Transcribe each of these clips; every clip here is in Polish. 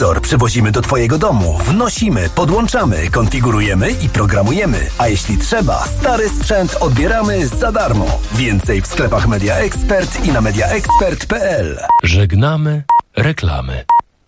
telewizor przywozimy do Twojego domu, wnosimy, podłączamy, konfigurujemy i programujemy. A jeśli trzeba, stary sprzęt odbieramy za darmo. Więcej w sklepach Media Expert i na mediaexpert.pl. Żegnamy reklamy.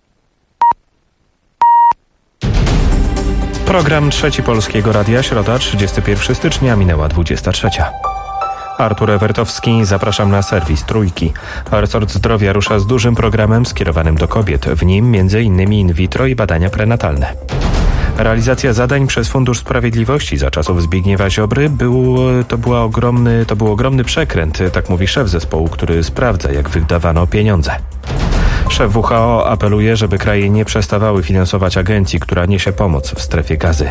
Program Trzeci Polskiego Radia, środa, 31 stycznia, minęła 23. Artur Ewertowski, zapraszam na serwis Trójki. Resort Zdrowia rusza z dużym programem skierowanym do kobiet. W nim m.in. in vitro i badania prenatalne. Realizacja zadań przez Fundusz Sprawiedliwości za czasów Zbigniewa Ziobry to był ogromny przekręt, tak mówi szef zespołu, który sprawdza, jak wydawano pieniądze. Szef WHO apeluje, żeby kraje nie przestawały finansować agencji, która niesie pomoc w strefie Gazy.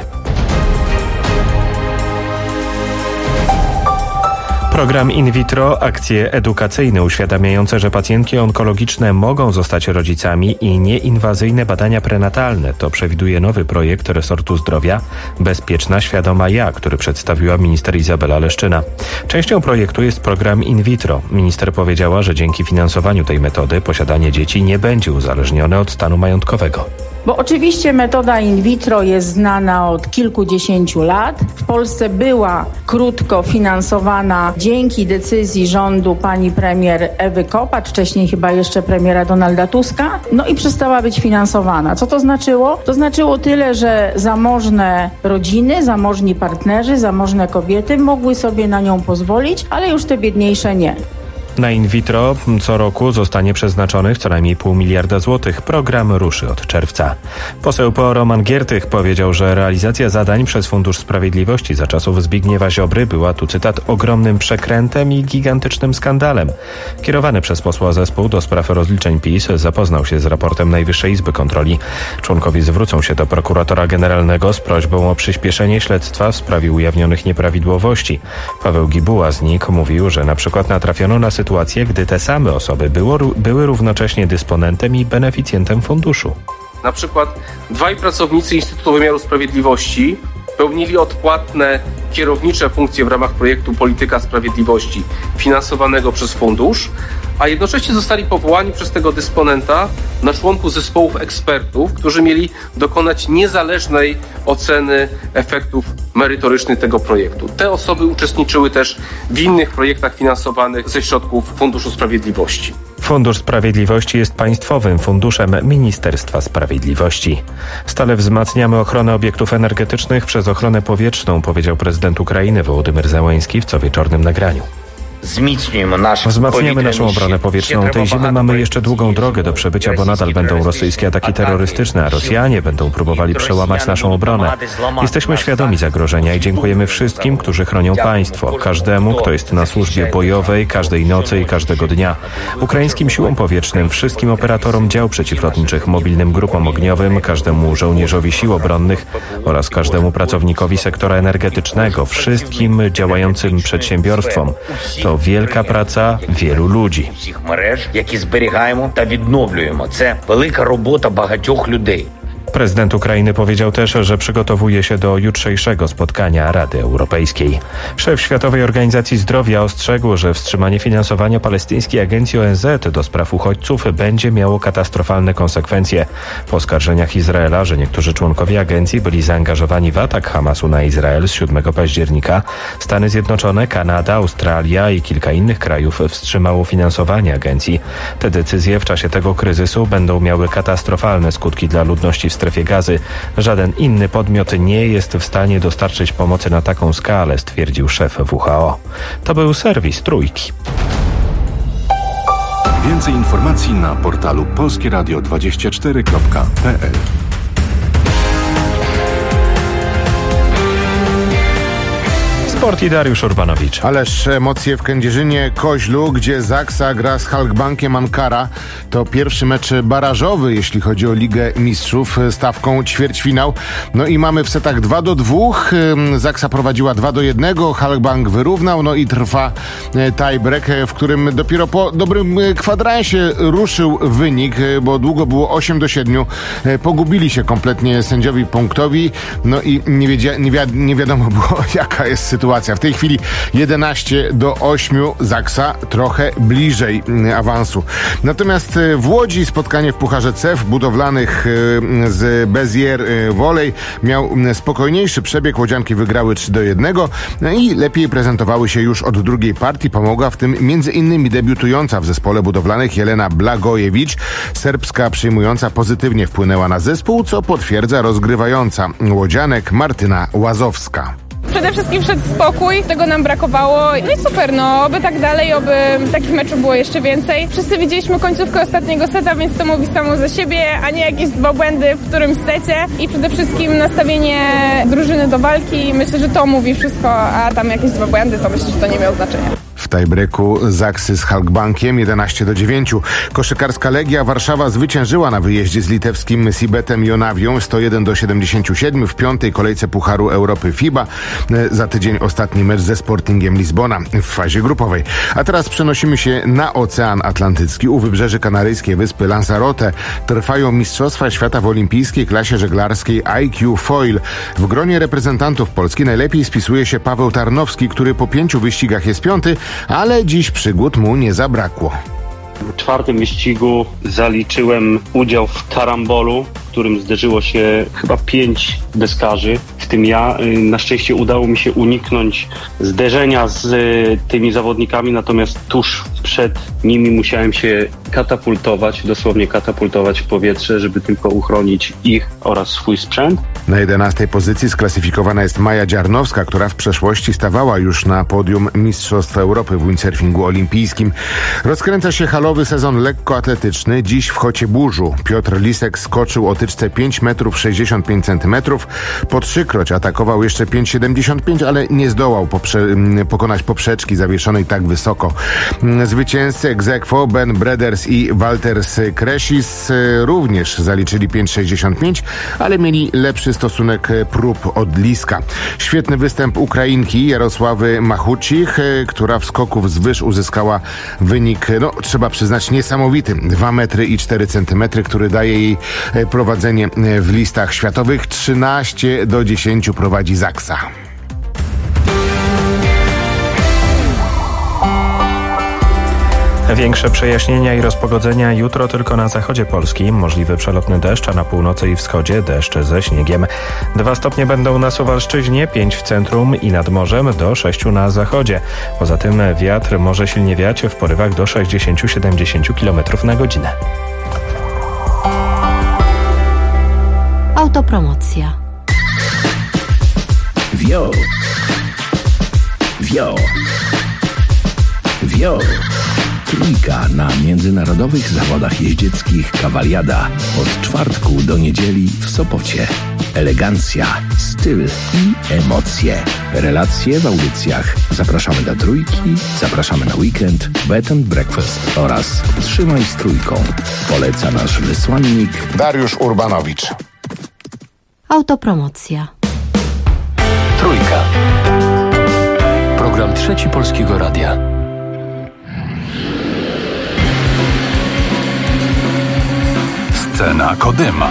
Program in vitro, akcje edukacyjne uświadamiające, że pacjentki onkologiczne mogą zostać rodzicami i nieinwazyjne badania prenatalne. To przewiduje nowy projekt resortu zdrowia Bezpieczna, świadoma ja, który przedstawiła minister Izabela Leszczyna. Częścią projektu jest program in vitro. Minister powiedziała, że dzięki finansowaniu tej metody posiadanie dzieci nie będzie uzależnione od stanu majątkowego. Bo oczywiście metoda in vitro jest znana od kilkudziesięciu lat. W Polsce była krótko finansowana dzięki decyzji rządu pani premier Ewy Kopacz, wcześniej chyba jeszcze premiera Donalda Tuska, no i przestała być finansowana. Co to znaczyło? To znaczyło tyle, że zamożne rodziny, zamożni partnerzy, zamożne kobiety mogły sobie na nią pozwolić, ale już te biedniejsze nie. Na in vitro co roku zostanie przeznaczonych co najmniej 0,5 miliarda złotych. Program ruszy od czerwca. Poseł PO Roman Giertych powiedział, że realizacja zadań przez Fundusz Sprawiedliwości za czasów Zbigniewa Ziobry była, tu cytat, ogromnym przekrętem i gigantycznym skandalem. Kierowany przez posła zespół do spraw rozliczeń PiS zapoznał się z raportem Najwyższej Izby Kontroli. Członkowie zwrócą się do prokuratora generalnego z prośbą o przyspieszenie śledztwa w sprawie ujawnionych nieprawidłowości. Paweł Gibuła z NIK mówił, że na przykład natrafiono na sytuację, gdy te same osoby były równocześnie dysponentem i beneficjentem funduszu. Na przykład dwaj pracownicy Instytutu Wymiaru Sprawiedliwości pełnili odpłatne kierownicze funkcje w ramach projektu Polityka Sprawiedliwości finansowanego przez fundusz, a jednocześnie zostali powołani przez tego dysponenta na członków zespołów ekspertów, którzy mieli dokonać niezależnej oceny efektów merytorycznych tego projektu. Te osoby uczestniczyły też w innych projektach finansowanych ze środków Funduszu Sprawiedliwości. Fundusz Sprawiedliwości jest państwowym funduszem Ministerstwa Sprawiedliwości. Stale wzmacniamy ochronę obiektów energetycznych przez ochronę powietrzną, powiedział prezydent Ukrainy Wołodymyr Zełenski w cowieczornym nagraniu. Wzmacniamy naszą obronę powietrzną. Tej zimy mamy jeszcze długą drogę do przebycia, bo nadal będą rosyjskie ataki terrorystyczne, a Rosjanie będą próbowali przełamać naszą obronę. Jesteśmy świadomi zagrożenia i dziękujemy wszystkim, którzy chronią państwo. Każdemu, kto jest na służbie bojowej, każdej nocy i każdego dnia. Ukraińskim siłom powietrznym, wszystkim operatorom dział przeciwlotniczych, mobilnym grupom ogniowym, każdemu żołnierzowi sił obronnych oraz każdemu pracownikowi sektora energetycznego, wszystkim działającym przedsiębiorstwom. To wielka praca wielu ludzi. Всіх мереж, які зберігаємо та відновлюємо. Це велика робота багатьох людей. Prezydent Ukrainy powiedział też, że przygotowuje się do jutrzejszego spotkania Rady Europejskiej. Szef Światowej Organizacji Zdrowia ostrzegł, że wstrzymanie finansowania palestyńskiej agencji ONZ do spraw uchodźców będzie miało katastrofalne konsekwencje. Po oskarżeniach Izraela, że niektórzy członkowie agencji byli zaangażowani w atak Hamasu na Izrael z 7 października, Stany Zjednoczone, Kanada, Australia i kilka innych krajów wstrzymało finansowanie agencji. Te decyzje w czasie tego kryzysu będą miały katastrofalne skutki dla ludności w strefie Gazy. Żaden inny podmiot nie jest w stanie dostarczyć pomocy na taką skalę, stwierdził szef WHO. To był serwis Trójki. Więcej informacji na portalu polskieradio24.pl. Sport i Dariusz Urbanowicz. Ależ emocje w Kędzierzynie-Koźlu, gdzie Zaksa gra z Halkbankiem Ankara. To pierwszy mecz barażowy, jeśli chodzi o Ligę Mistrzów, stawką ćwierćfinał. No i mamy w setach 2-2. Zaksa prowadziła 2-1. Halkbank wyrównał. No i trwa tiebreak, w którym dopiero po dobrym kwadransie ruszył wynik, bo długo było 8-7. Pogubili się kompletnie sędziowie punktowi. No i nie wiadomo było, jaka jest sytuacja sytuacja. W tej chwili 11-8, Zaksa trochę bliżej awansu. Natomiast w Łodzi spotkanie w Pucharze CEF budowlanych z Bezier Volley miał spokojniejszy przebieg. Łodzianki wygrały 3-1 i lepiej prezentowały się już od drugiej partii. Pomogła w tym m.in. debiutująca w zespole budowlanych Jelena Blagojewicz. Serbska przyjmująca pozytywnie wpłynęła na zespół, co potwierdza rozgrywająca łodzianek Martyna Łazowska. Przede wszystkim wszedł spokój, tego nam brakowało. No i super, oby tak dalej, oby takich meczów było jeszcze więcej. Wszyscy widzieliśmy końcówkę ostatniego seta, więc to mówi samo za siebie, a nie jakieś 2 błędy w którymś secie. I przede wszystkim nastawienie drużyny do walki. Myślę, że to mówi wszystko, a tam jakieś 2 błędy, to myślę, że to nie miało znaczenia. W tiebreaku Zaksy z Halkbankiem 11-9. Koszykarska Legia Warszawa zwyciężyła na wyjeździe z litewskim Sibetem Jonawią 101-77 w 5. kolejce Pucharu Europy FIBA. Za tydzień ostatni mecz ze Sportingiem Lizbona w fazie grupowej. A teraz przenosimy się na Ocean Atlantycki. U wybrzeży kanaryjskiej wyspy Lanzarote trwają Mistrzostwa Świata w olimpijskiej klasie żeglarskiej IQ Foil. W gronie reprezentantów Polski najlepiej spisuje się Paweł Tarnowski, który po 5 wyścigach jest 5, ale dziś przygód mu nie zabrakło. W 4. wyścigu zaliczyłem udział w karambolu, w którym zderzyło się chyba 5 deskarzy, w tym ja. Na szczęście udało mi się uniknąć zderzenia z tymi zawodnikami, natomiast tuż przed nimi musiałem się dosłownie katapultować w powietrze, żeby tylko uchronić ich oraz swój sprzęt. Na 11. pozycji sklasyfikowana jest Maja Dziarnowska, która w przeszłości stawała już na podium Mistrzostw Europy w windsurfingu olimpijskim. Rozkręca się halowy sezon lekkoatletyczny. Dziś w Chocieburzu Piotr Lisek skoczył o tyczce 5,65 m. Po 3-kroć atakował jeszcze 5,75, ale nie zdołał pokonać poprzeczki zawieszonej tak wysoko. Zwycięzcy ex aequo Ben Breders i Walters Kresis również zaliczyli 5,65, ale mieli lepszy stosunek prób od Liska. Świetny występ Ukrainki Jarosławy Machucich, która w skoku wzwyż uzyskała wynik, trzeba przyznać, niesamowity. 2,4 m, który daje jej prowadzenie w listach światowych. 13-10 prowadzi Zaksa. Większe przejaśnienia i rozpogodzenia jutro tylko na zachodzie Polski. Możliwy przelotny deszcz, a na północy i wschodzie deszcz ze śniegiem. 2 stopnie będą na Suwalszczyźnie, 5 w centrum i nad morzem, do 6 na zachodzie. Poza tym wiatr może silnie wiać w porywach do 60-70 km na godzinę. Autopromocja. Wio. Trójka na międzynarodowych zawodach jeździeckich Kawaliada od czwartku do niedzieli w Sopocie. Elegancja, styl i emocje. Relacje w audycjach. Zapraszamy do Trójki, zapraszamy na weekend, bed and breakfast oraz Trzymaj z Trójką. Poleca nasz wysłannik Dariusz Urbanowicz. Autopromocja. Trójka. Program Trzeci Polskiego Radia. Scena Kodyma.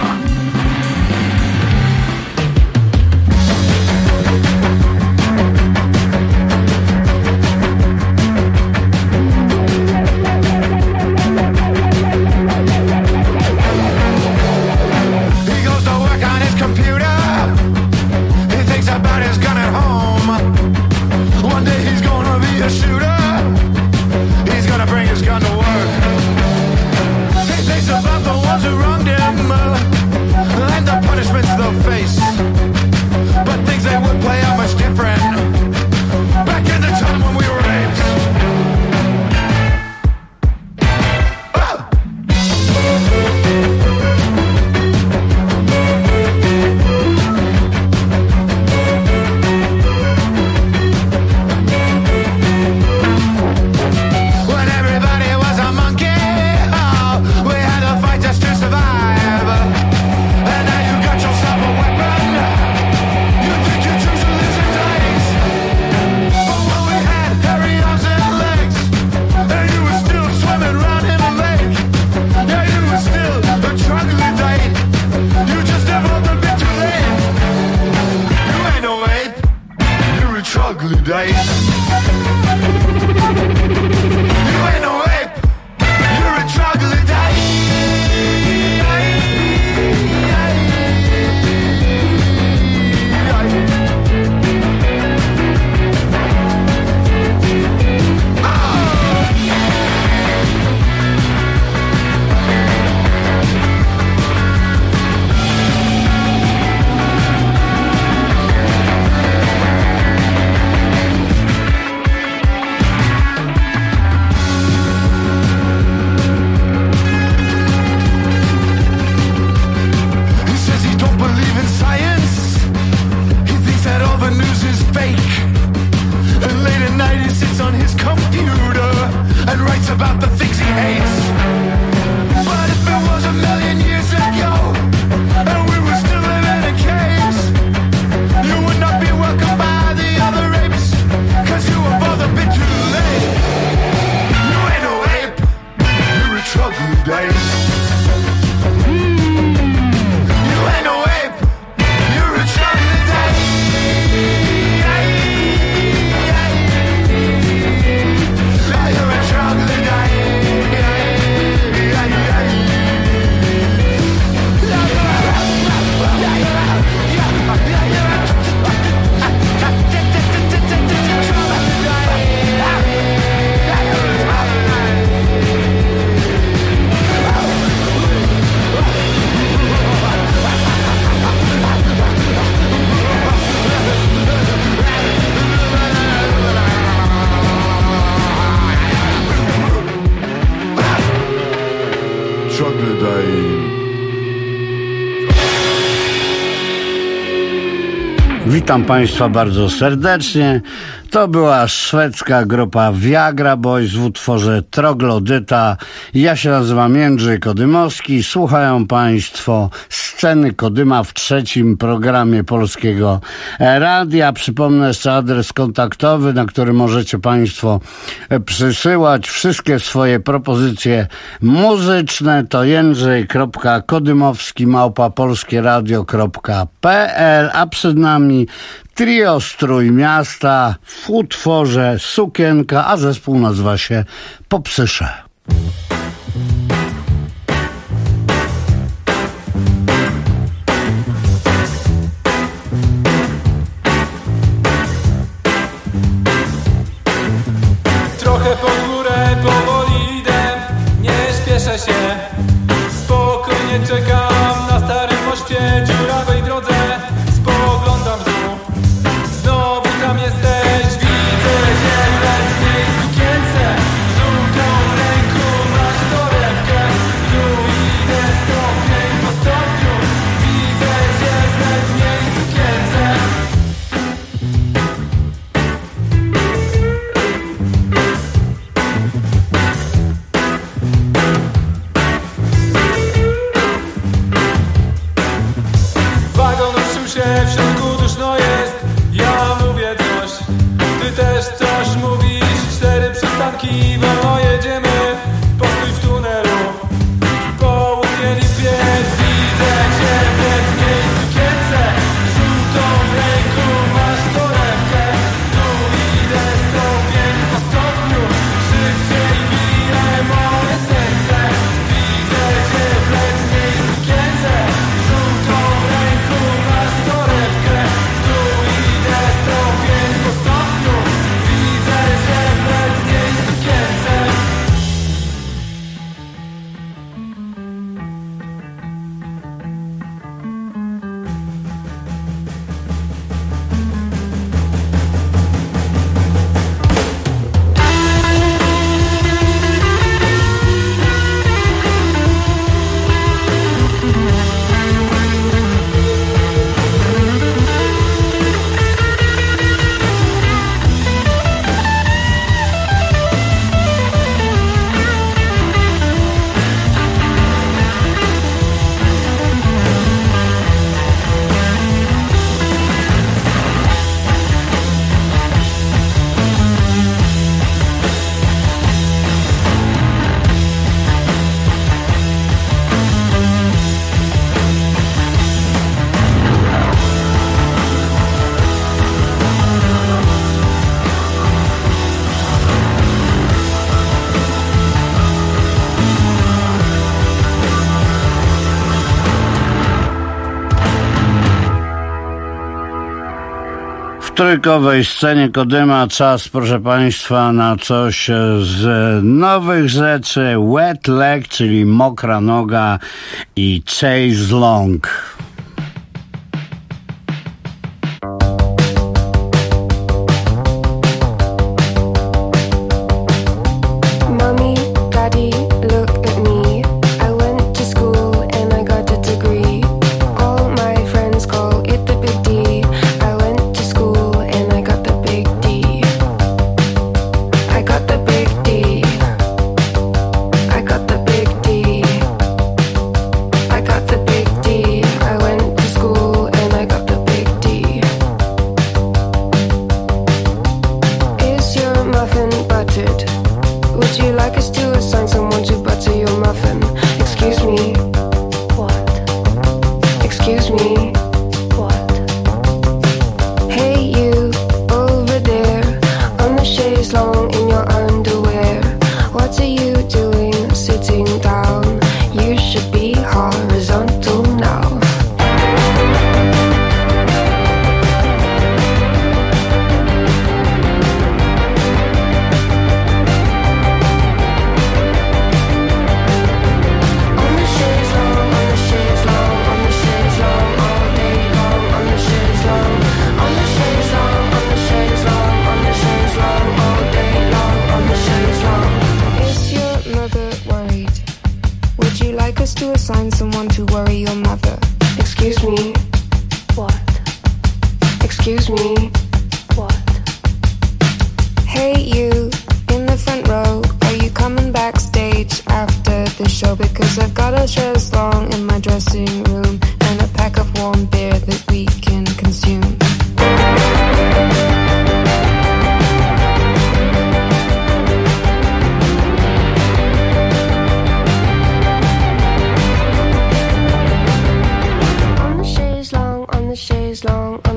Witam Państwa bardzo serdecznie. To była szwedzka grupa Viagra Boys w utworze Troglodyta. Ja się nazywam Jędrzej Kodymowski. Słuchają Państwo Sceny Kodyma w trzecim programie Polskiego Radia. Przypomnę jeszcze adres kontaktowy, na który możecie Państwo przysyłać wszystkie swoje propozycje muzyczne. To jędrzej.kodymowski@polskieradio.pl, a przed nami trio z Trójmiasta w utworze Sukienka, a zespół nazywa się Popsysze. Trochę pod górę powoli idę, nie spieszę się, spokojnie czekam na starym moście, dziurawej drodze. Spoglądam w dół, znowu tam jesteś, widzę cię w letniej sukience, żółtą w ręku masz torebkę, tu idę stopień po stopniu, widzę cię w letniej sukience. Wagon ruszył się, w środku duszno jest, ja mówię coś, ty też coś mówisz, 4 przystanki, wolno jedziemy, postój w tunelu, południe lipiec, widzę cię w letniej sukience, żółtą w ręku masz torebkę, tu idę stopień po stopniu, szybciej bije moje serce, widzę cię w letniej sukience, żółtą w ręku masz torebkę, tu idę stopień po stopniu, widzę cię w letniej sukience. W trójkowej scenie Kodyma czas, proszę Państwa, na coś z nowych rzeczy. Wet Leg, czyli mokra noga, i Chase Long. Mommy, Daddy, look at me. I went to school and I got a degree. All my friends call it the big D. I went to school and I got the big D. I got the big D. I got the big D. I got the big D. I went to school and I got the big D. Is your muffin buttered? Would you like us to assign someone to butter your muffin? Excuse me. What? Excuse me. What? Hey you, over there, on the chaise long in your underwear. What are you doing sitting down? You should be horizontal now. On the chaise long, on the chaise long, on the chaise long all day.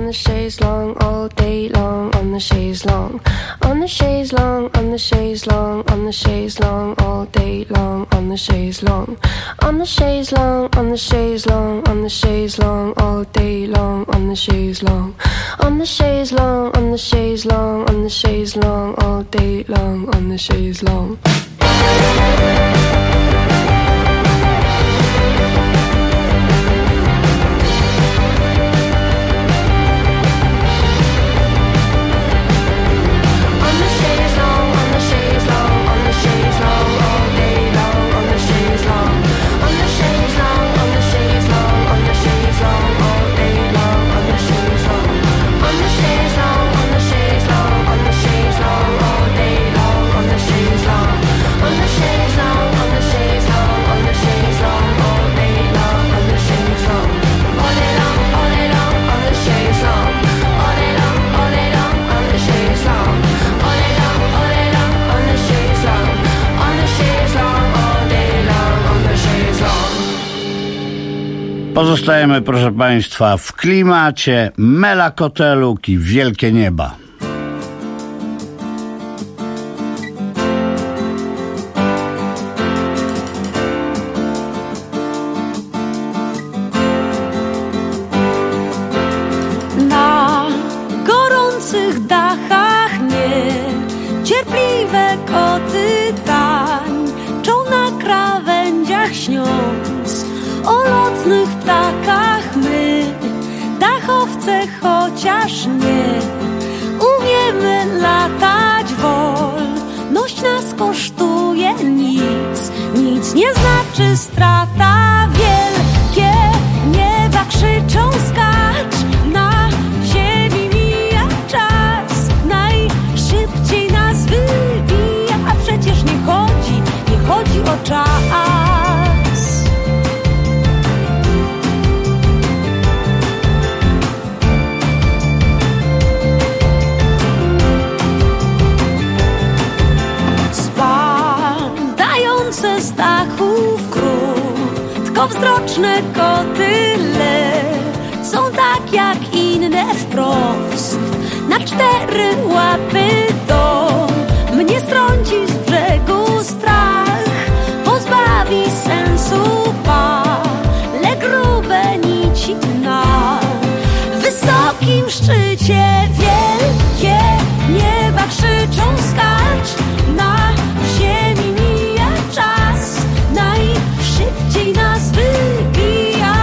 the chaise long, all day long, on the chaise long, on the chaise long, on the chaise long, on the chaise long, all day long, on the chaise long, on the chaise long, on the chaise long, on the chaise long, all day long, on the chaise long, on the chaise long, on the chaise long, on the chaise long, all day long, on the chaise long. Pozostajemy, proszę Państwa, w klimacie Mela Koteluk i Wielkie Nieba. Na gorących dachach niecierpliwe koty tańczą na krawędziach śniąc o lotnych ptakach my, dachowce, chociaż nie umiemy latać, wolność nas kosztuje nic, nic nie znaczy strata. Wielkie nieba krzyczą skacz, na ziemi mija czas, najszybciej nas wybija, a przecież nie chodzi o czas. Z dachów krótkowzroczne koty lecą tak jak inne wprost na cztery łapy. Do mnie strąci z brzegu strach, pozbawi sensu pale grube nici na wysokim szczycie. Wielkie nieba krzyczą skacz, na ziemi mija czas, najszybciej nas wybija.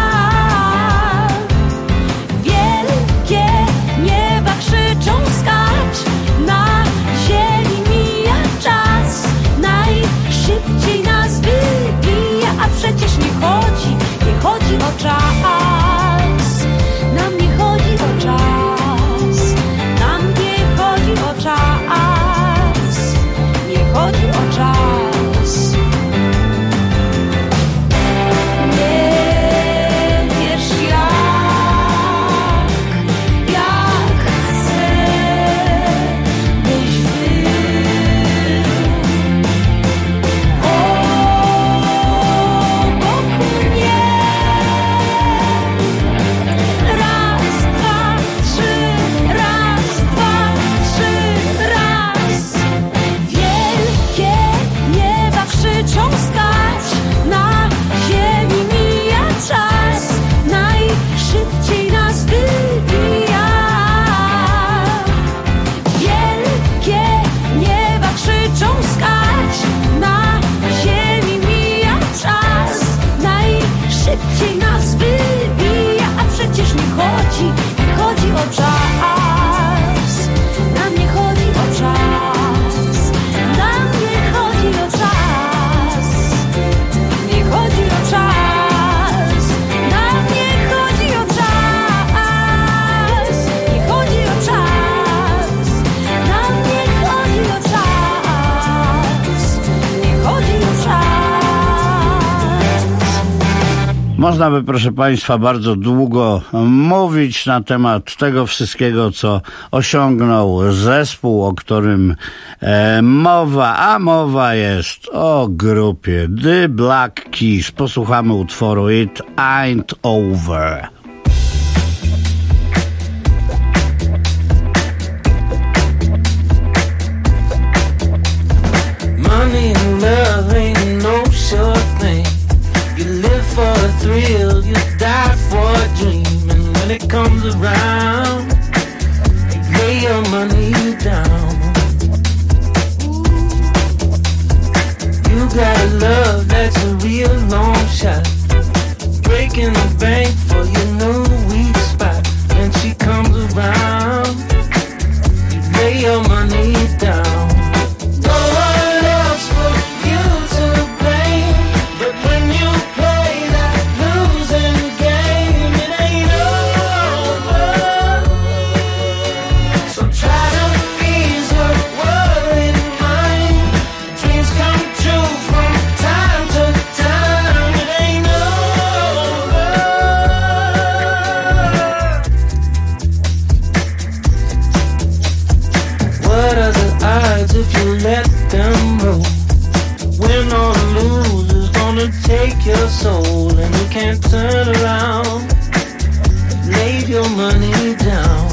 Wielkie nieba krzyczą skacz, na ziemi mija czas, najszybciej nas wybija, a przecież nie chodzi o czas. Nam nie chodzi o czas, nam nie chodzi o czas, nie chodzi o czas. Można by, proszę Państwa, bardzo długo mówić na temat tego wszystkiego, co osiągnął zespół, o którym mowa, a mowa jest o grupie The Black Keys. Posłuchamy utworu It Ain't Over. real, you die for a dream. And when it comes around, you lay your money down. You got a love that's a real long shot, breaking the bank for your new weak spot. When she comes around, you lay your money down. No one else but you to blame, but when you play that losing game, it ain't over. So try to ease your worried mind. Dreams come true from time to time. It ain't over. What are the odds if you let them roll? Win or lose is gonna take your soul, and you can't turn around. Lay your money down.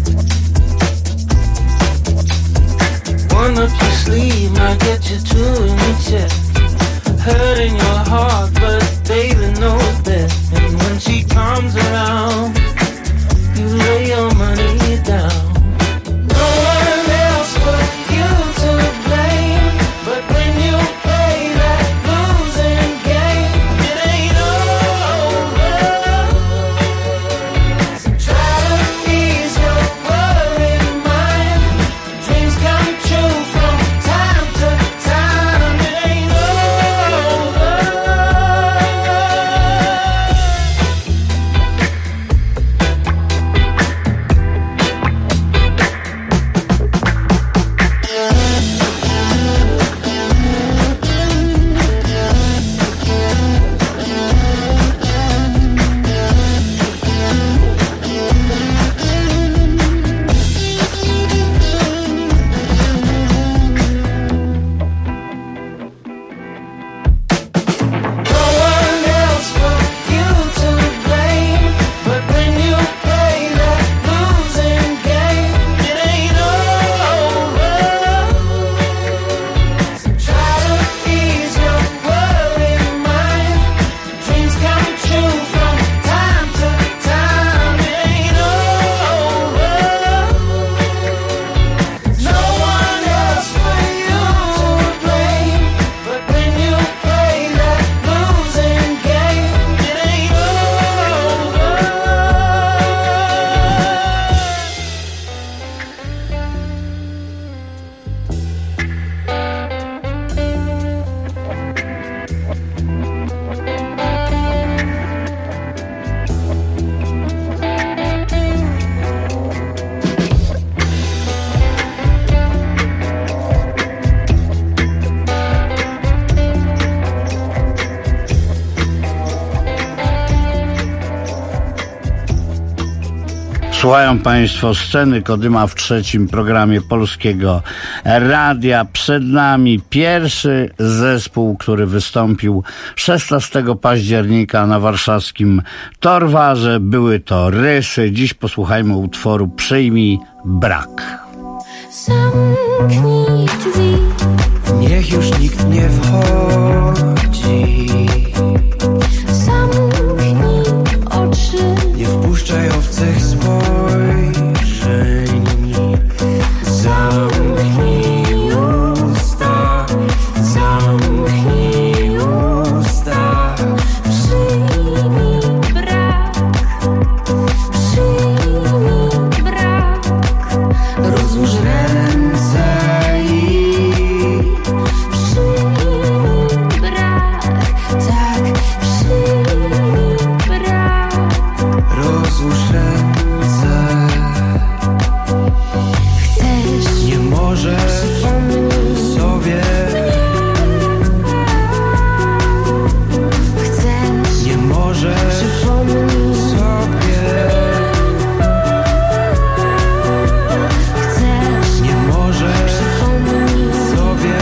One up your sleeve might get you two in your chest, hurting your heart, but baby knows best. And when she comes around, you lay your money down. No one else but you to blame, but when you play that losing game, it ain't over. So try to ease your worried mind. Dreams come true from time to time. It ain't over. No one else but you to blame, but when you play that losing game, it ain't over. So try to ease your worried mind. Dreams come true from time to time. It ain't over. No one else but you to blame, but when you play that losing game, it ain't over. Słuchają Państwo Sceny Kodyma w trzecim programie Polskiego Radia. Przed nami pierwszy zespół, który wystąpił 16 października na warszawskim Torwarze. Były to Rysy. Dziś posłuchajmy utworu Przyjmij brak. Zamknij drzwi, Niech już nikt nie wchodzi, zamknij oczy, nie wpuszczaj obcych spojrzeń. Zamknij usta, zamknij usta. przyjmij brak, przyjmij brak. Rozłóż ręce i Przyjmij brak, tak, przyjmij brak. rozłóż ręce. Chcesz Nie możesz sobie, chcesz nie możesz przypomnij, sobie, chcesz nie możesz przypomnij, sobie,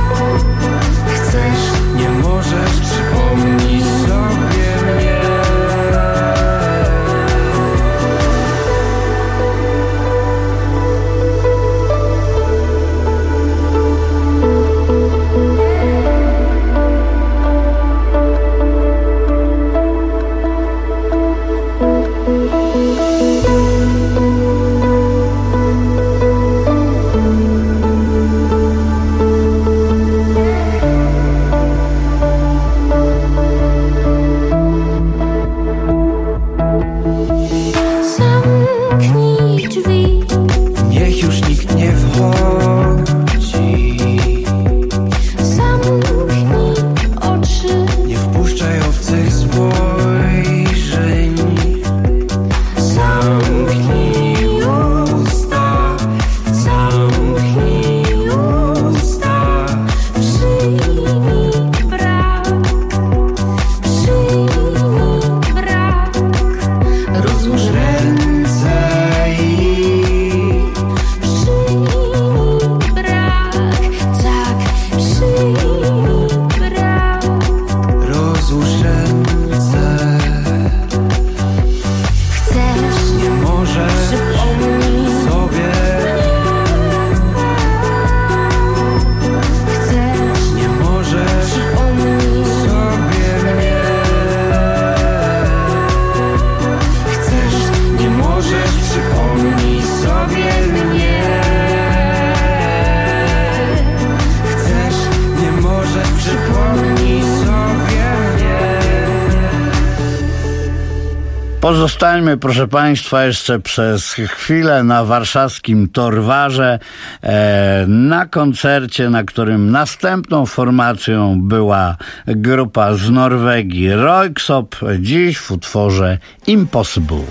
chcesz nie możesz przypomnieć sobie mnie. Pozostańmy, proszę Państwa, jeszcze przez chwilę na warszawskim Torwarze, na koncercie, na którym następną formacją była grupa z Norwegii Röyksopp, dziś w utworze Impossible.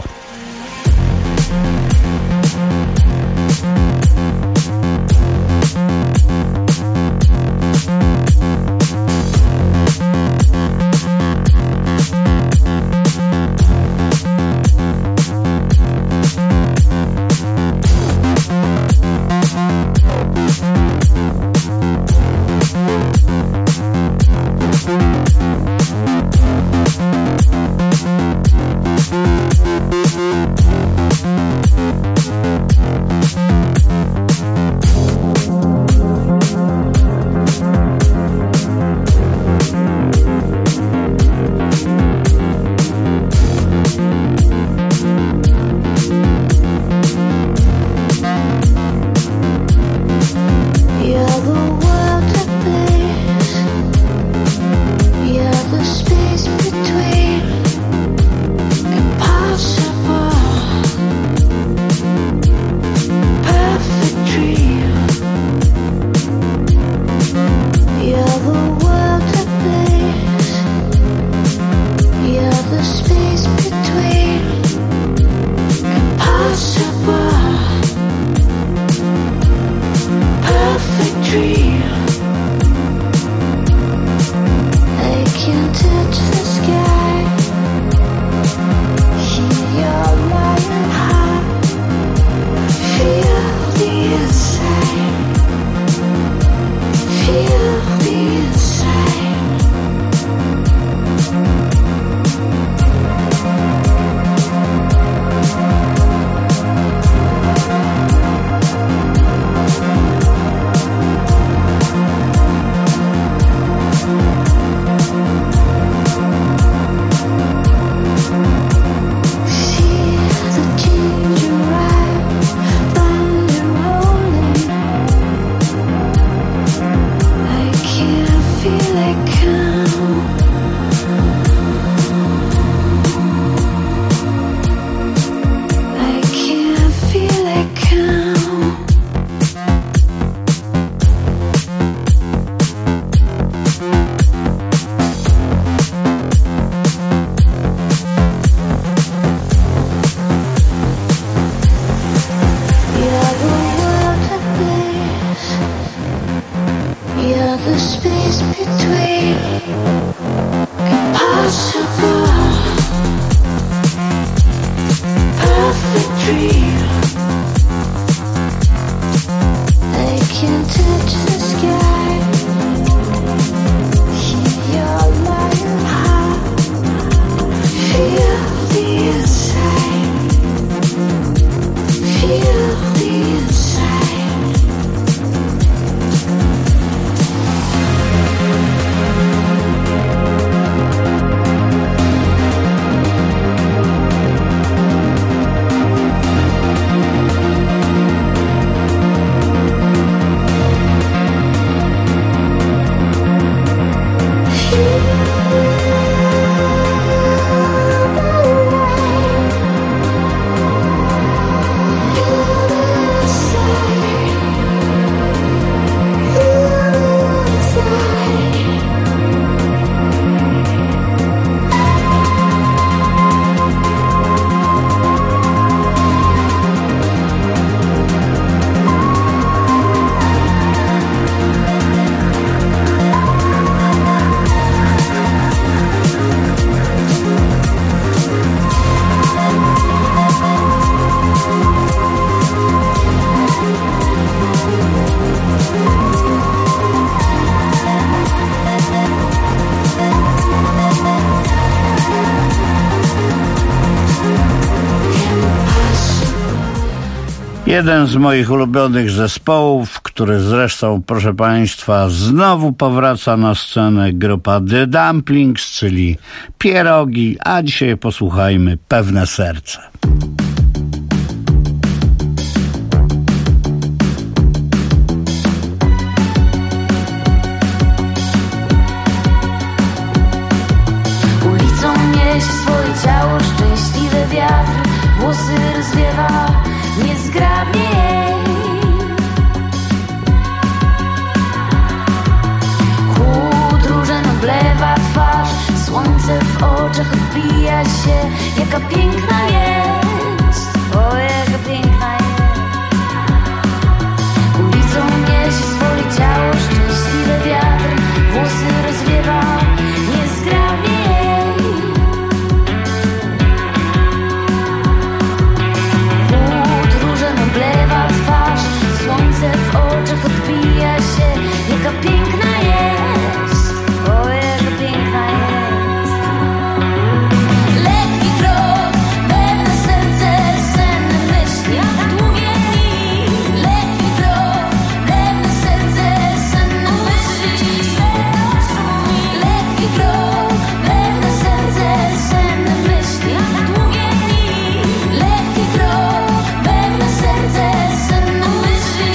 Jeden z moich ulubionych zespołów, który zresztą, proszę Państwa, znowu powraca na scenę, grupa The Dumplings, czyli Pierogi, a dzisiaj posłuchajmy Pewne serce. Ulicą niesie swoje ciało szczęśliwe oczach odbija się, jaka piękna jest. O, jaka piękna jest. Ulicą niesie swoje ciało szczęśliwe wiatr, włosy rozwiewa niezgrabnie jej. Chłód różem oblewa twarz, słońce w oczach odbija się, jaka piękna jest. O, jaka piękna jest. Lekki krok, pewne serce, senne myśli, długie dni. Lekki krok, pewne serce, senne myśli. Lekki krok, pewne serce, senne myśli, długie dni. Lekki krok, pewne serce, senne myśli.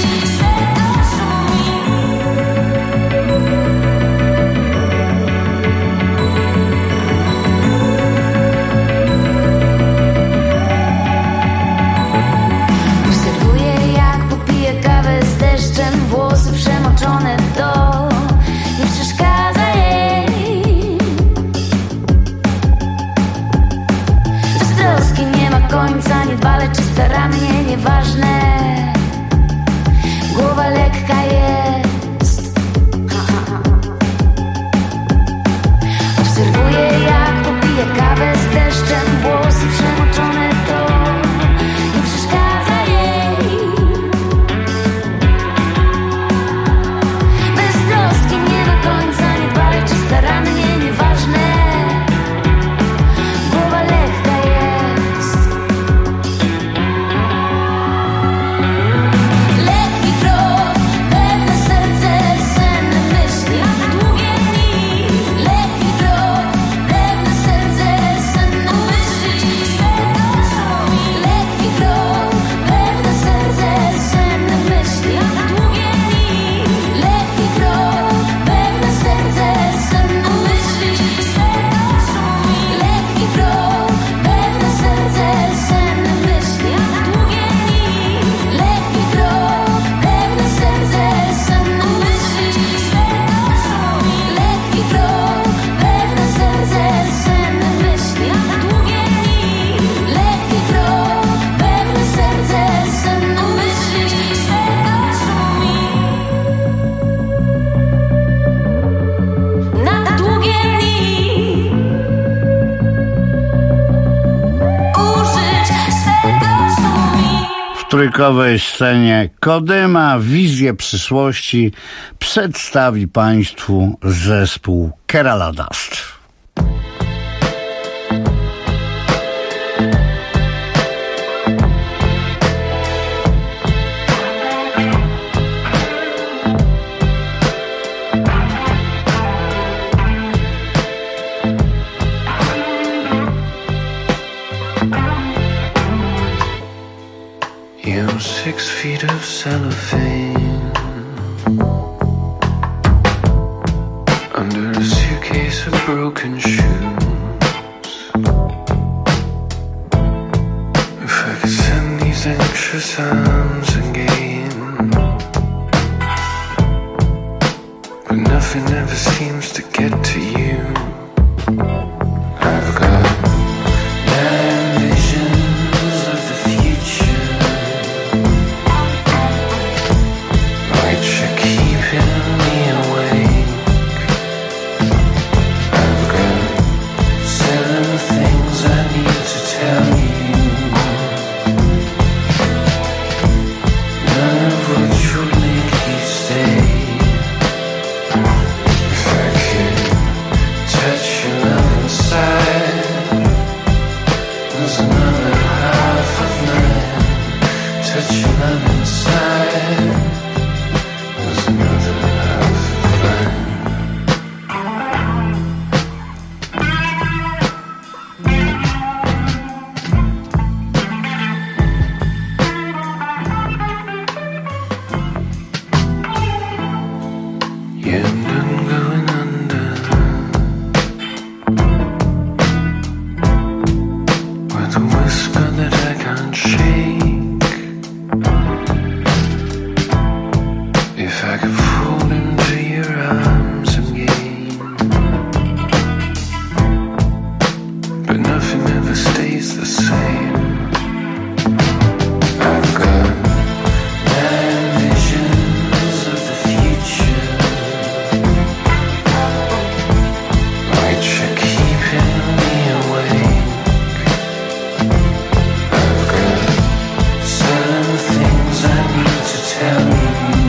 Obserwuję, jak popije kawę z deszczem, włosy przemoczone w to nie przeszkadza jej. Bez troski nie ma końca, niedbale czy starannie, nieważne. Głowa lekka jest. Obserwuję, jak popije kawę z deszczem, włosy przemoczone w to nie przeszkadza jej. Bez troski nie do końca, niedbale czy starannie, nieważne. Głowa lekka jest. Lekki krok, pewne serce, senne myśli, długie dni. Lekki krok, pewne serce, senne myśli. Lekki krok, pewne serce, senne myśli, długie dni. Lekki krok, pewne serce, senne myśli. Lekki krok, pewne serce, senne myśli, długie dni. Lekki krok, pewne serce, senne myśli. Lekki krok, pewne serce, senne myśli, długie dni. Lekki krok, pewne serce, senne myśli. Na długie dni użyć swego sumienia. W trójkowej scenie Kodyma wizję przyszłości przedstawi Państwu zespół Kerala Dust. You're 6 feet of cellophane under a suitcase of broken shoes. If I could send these anxious arms again, but nothing ever seems to get to you. I've got nine visions of the future, which are keeping me awake. I've got 7 things I need to tell you, none of which would make you stay. If I could stays the same. I've got bad visions of the future, which are keeping me awake. I've got certain things I need to tell you,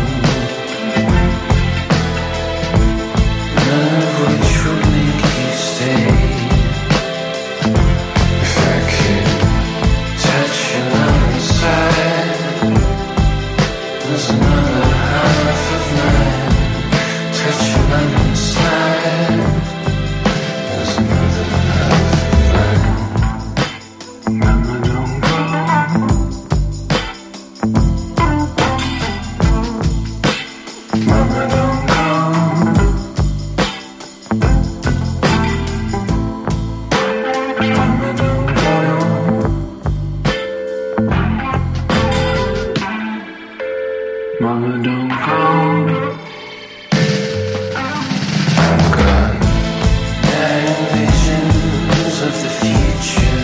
none of which would make you stay. If I could touch your love inside, there's another half of mine. Touch your love inside, there's another half of mine. Mama, don't go. Mama, don't go. Mama, don't go. Mama, don't go. I've got bad visions of the future,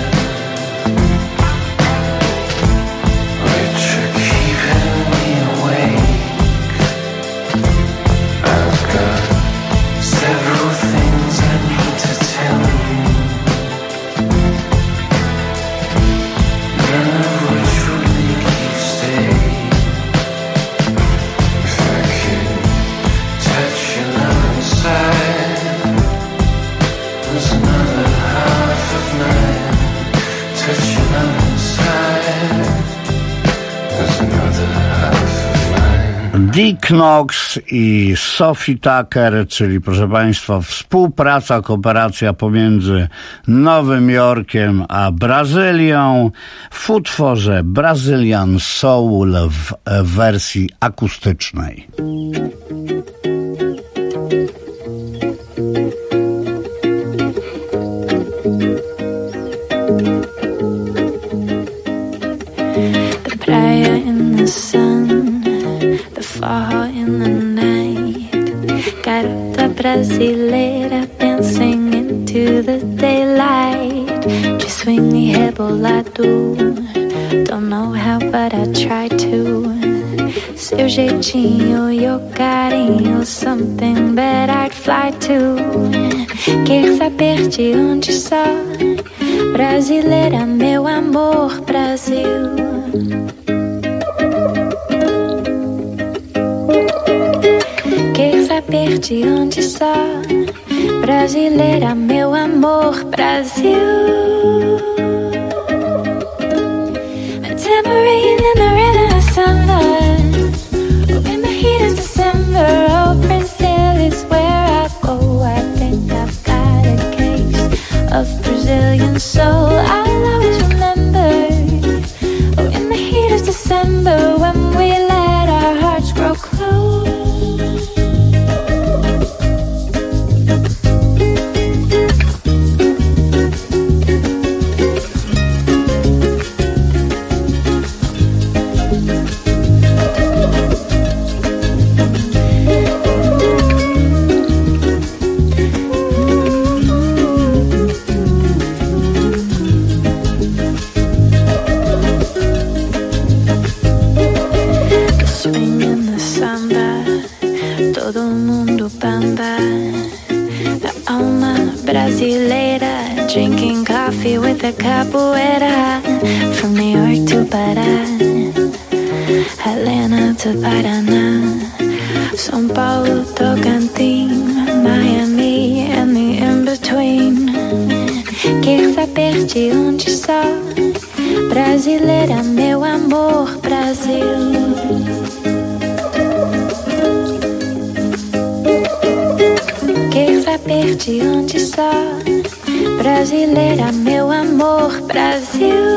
which are keeping me awake. I've got several things I need to tell you, none of which would make you stay. If I could touch your love inside, there's another half of mine. Touch your love inside, there's another half of mine. Dick Knox i Sophie Tucker, czyli proszę Państwa współpraca, kooperacja pomiędzy Nowym Jorkiem a Brazylią w utworze Brazilian Soul w wersji akustycznej. The praia in the sun, the fall in the night. Garota brasileira dancing into the daylight. Just swing me rebolado. Don't know how, but I try to. Seu jeitinho, your carinho, something that I'd fly to. Quer saber de onde sou? Brasileira, meu amor, Brasil. Quer saber de onde sou? Brasileira, meu amor, Brasil. A tambourine in the rhythm of samba. Oh, in the heat of December. Oh, Brazil is where I go. I think I've got a case of Brazilian soul. I'll always remember. Oh, in the heat of December, when we let our hearts grow close. Drinking coffee with a capoeira. From New York to Pará, Atlanta to Paraná, São Paulo, Tocantins, Miami and the in-between. Quer saber de onde sou? Brasileira, meu amor, Brasil. Quer saber de onde sou? Brasileira, meu amor, Brasil.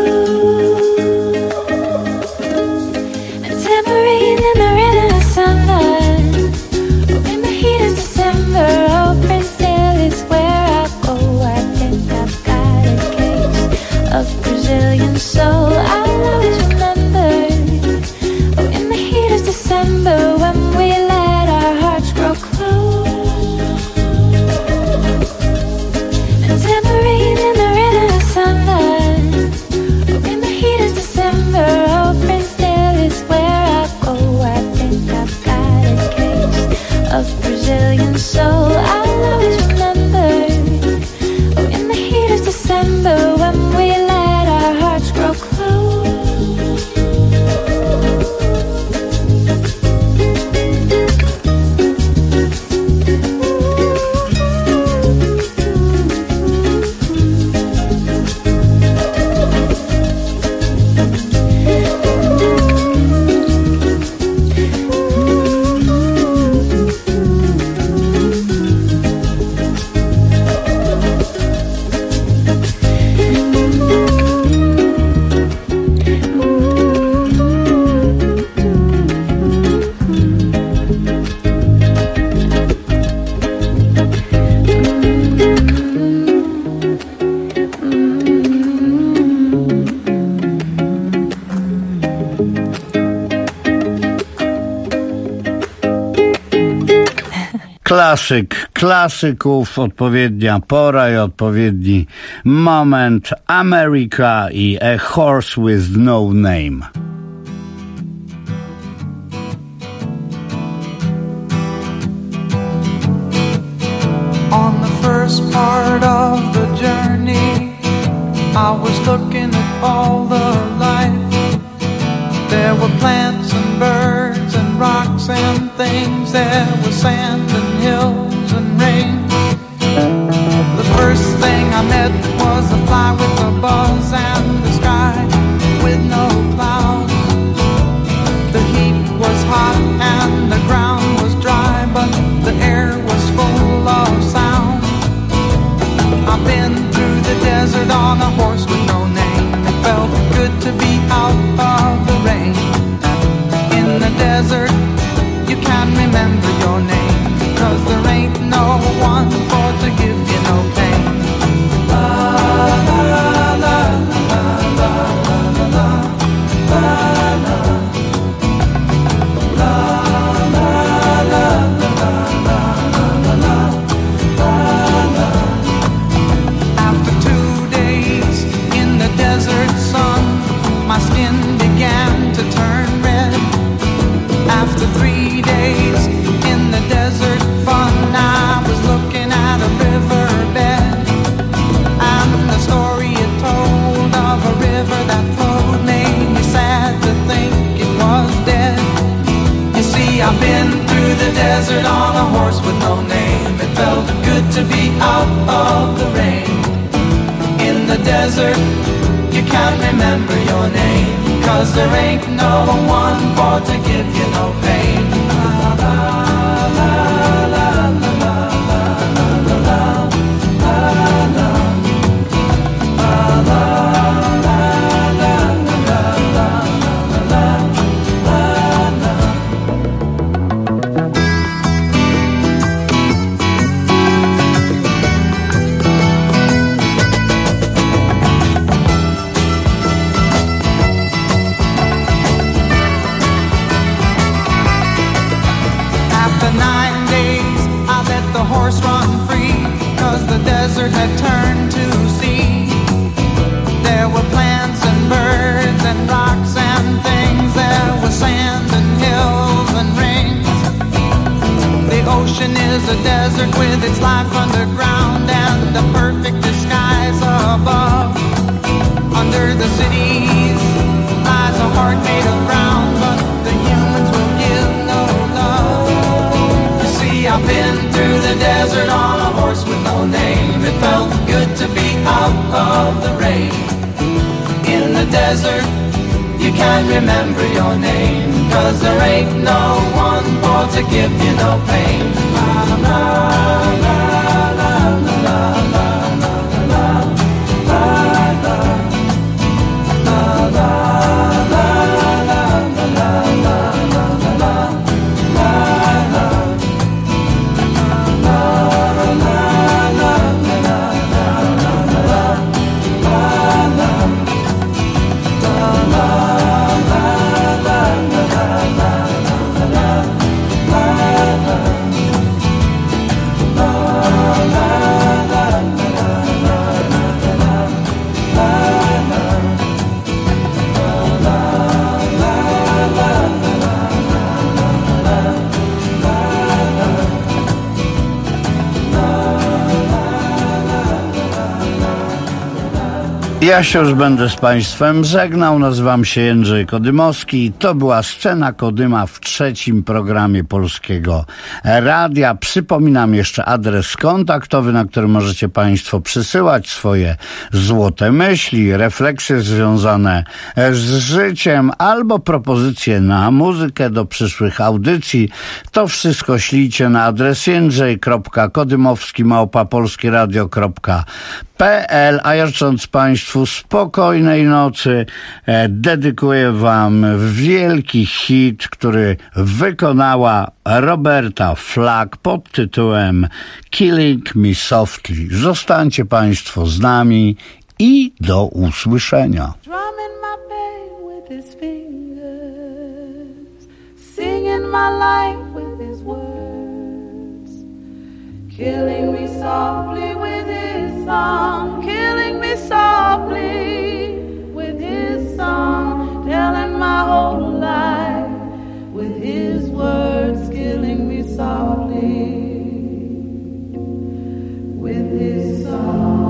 A tambourine in the rhythm of samba. Oh, in the heat of December. Oh, Brazil is where I go. I think I've got a case of Brazilian soul. I'll always remember. Oh, in the heat of December, when we let our hearts grow close. A tambourine in the rhythm of summer. Klasyk klasyków, odpowiednia pora i odpowiedni moment. America i A Horse with No Name. On the first part of the journey, I was looking at all the life. There were plants and birds and rocks and things. There was sand and hills and rain. The first thing I met was a fly with a buzz and the sky with no clouds. The heat was hot and the ground was dry, but the air was full of sound. I've been through the desert on a horse with no name. It felt good to be out of the rain. In the desert, you can't remember your name, 'cause there ain't no one for to give you no pain. La la la la la la la la la la. My skin began to turn red. After 3 days in the desert fun, I was looking at a riverbed, and the story it told of a river that flowed made me sad to think it was dead. You see, I've been through the desert on a horse with no name. It felt good to be out of the rain. In the desert, you can't remember your name, 'cause there ain't no one for to give you no pain. La la la la la la la la la la la. Run free, 'cause the desert had turned to sea. There were plants and birds and rocks and things. There was sand and hills and rings. The ocean is a desert with its life underground and the perfect disguise above. Under the cities lies a heart made of ground, but the humans will give no love. You see, I've been through the desert on a horse with no name. It felt good to be out of the rain. In the desert, you can't remember your name, 'cause there ain't no one for to give you no pain. La la la la la la la la la la la la Ja się już będę z Państwem żegnał. Nazywam się Jędrzej Kodymowski. To była Scena Kodyma w 3. programie Polskiego Radia. Przypominam jeszcze adres kontaktowy, na który możecie Państwo przysyłać swoje złote myśli, refleksje związane z życiem albo propozycje na muzykę do przyszłych audycji. To wszystko ślijcie na adres jędrzej.kodomowski@polskieradio.pl. A ja życząc Państwu spokojnej nocy, dedykuję Wam wielki hit, który wykonała Roberta Flack pod tytułem Killing Me Softly. Zostańcie Państwo z nami i do usłyszenia. Drumming my bed with his fingers, singing my life with his words. killing me softly with his song, killing me softly with his song, telling my whole life with his words, killing me softly with his song.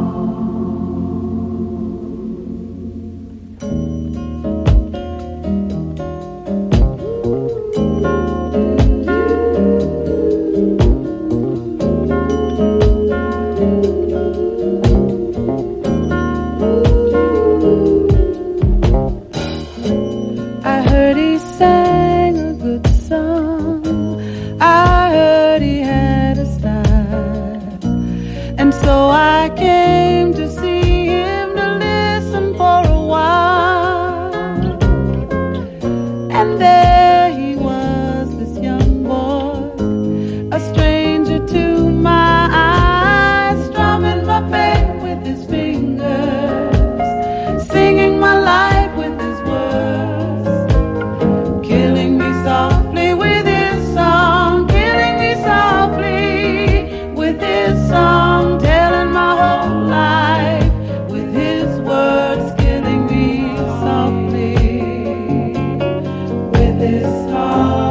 I heard he sang a good song, I heard he had a style, and so I came to see him to listen for a while. And there he was, this young boy, a stranger to my eyes, strumming my faith with his fingers, singing my life with his words, killing me softly with his song, killing me softly with his song, telling my whole life with his words, killing me softly with his song.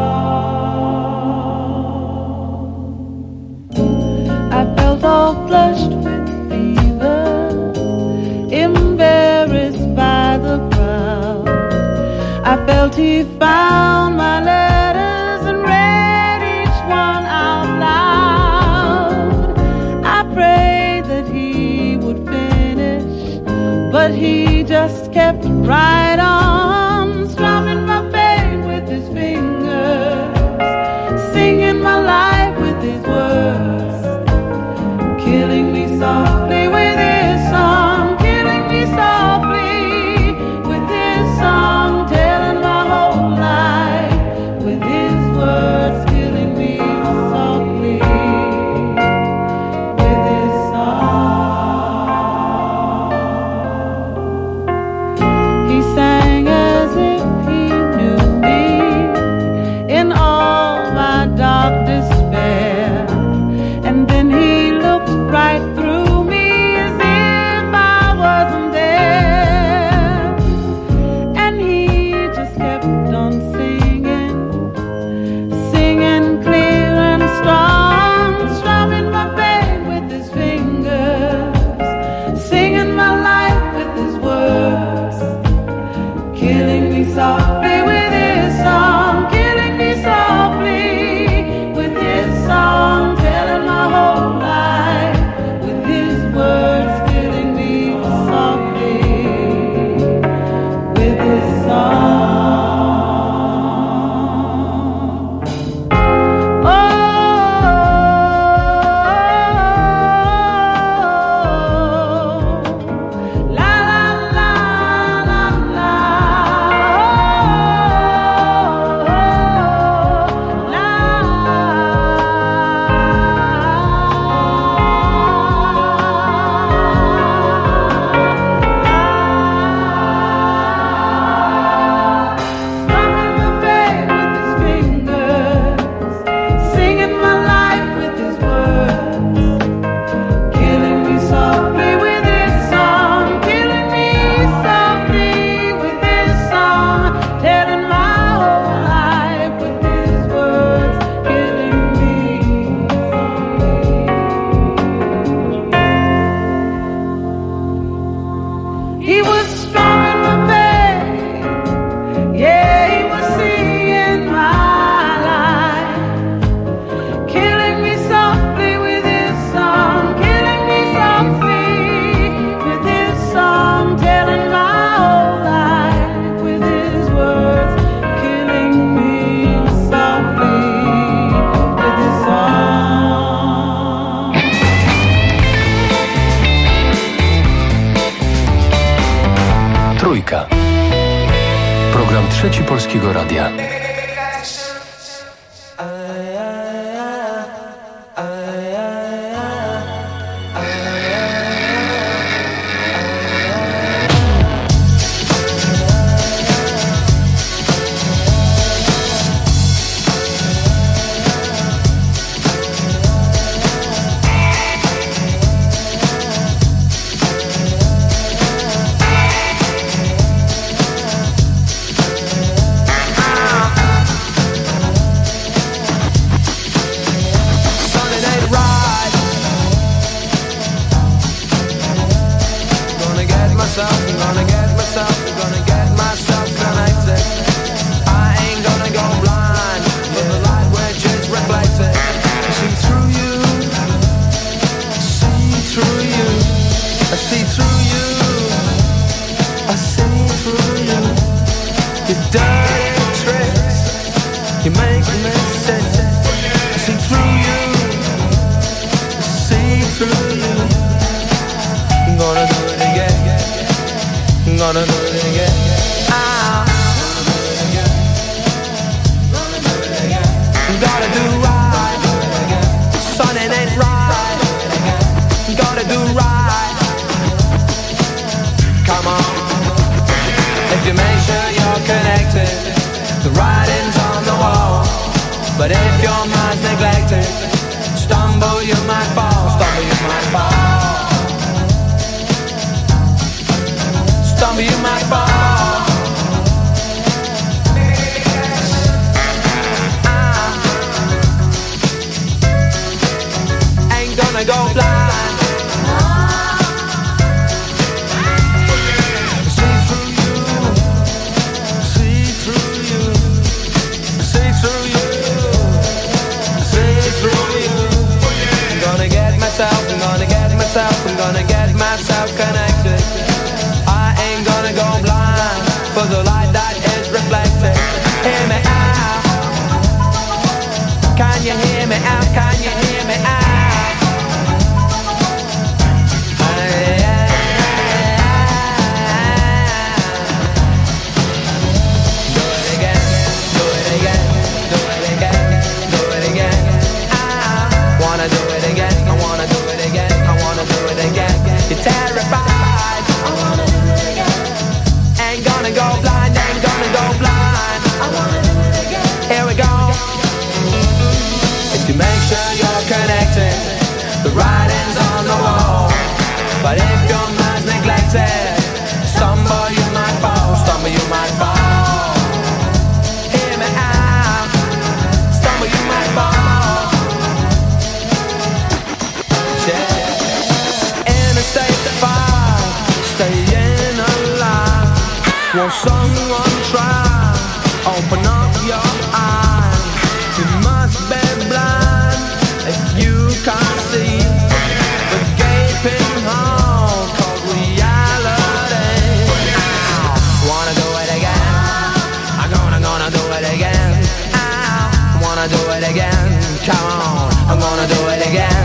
I felt all flushed with fever, embarrassed by the crowd. I felt he found my letters and read each one out loud. I prayed that he would finish, but he just kept right on, strumming my pain with his fingers, singing my life with his words, killing me softly with his song, killing me softly with his song, telling my whole life with his words, killing me softly with his song. He sang as if he knew me in all my dark despair, and then he looked right through me as if I wasn't there, and he just kept on singing, singing clear and strong, strumming my pain with his fingers, singing my life with his words, killing me softly with his song, killing me softly with his song, telling my whole life with his words, killing me softly with his song. He was strumming my pain, yeah, he was singing my life, killing me softly with his song, killing me softly with his song, telling my whole life with his words, killing me softly with his song. Trójka. Program Trzeci Polskiego Radia. Gonna do it again. Gotta do right. Son, it ain't right. Gotta do right. Come on. If you make sure you're connected, the writing's on the wall. But if your mind's neglected, stumble you might fall. Stumble you might fall. Stumble you might fall. Gonna go blind. See through you, see through you, see through you, see through you. I'm gonna get myself, I'm gonna get myself, I'm gonna get myself connected. I ain't gonna go blind for the light that is reflected. Hear me out. Can you hear me out? Can you hear me out? You're terrified. I wanna do it again. Ain't gonna go blind, ain't gonna go blind. I wanna do it again. Here we go. If you make sure you're connected, the writing's on the wall. But if your mind's neglected, stumble you might fall, stumble you might fall. Hear me out. Stumble you might fall. Yeah. Staying alive. Won't someone try? Open up your eyes. You must be blind if you can't see the gaping hole called reality. Wanna do it again? I'm gonna do it again. I wanna do it again. Come on, I'm gonna do it again.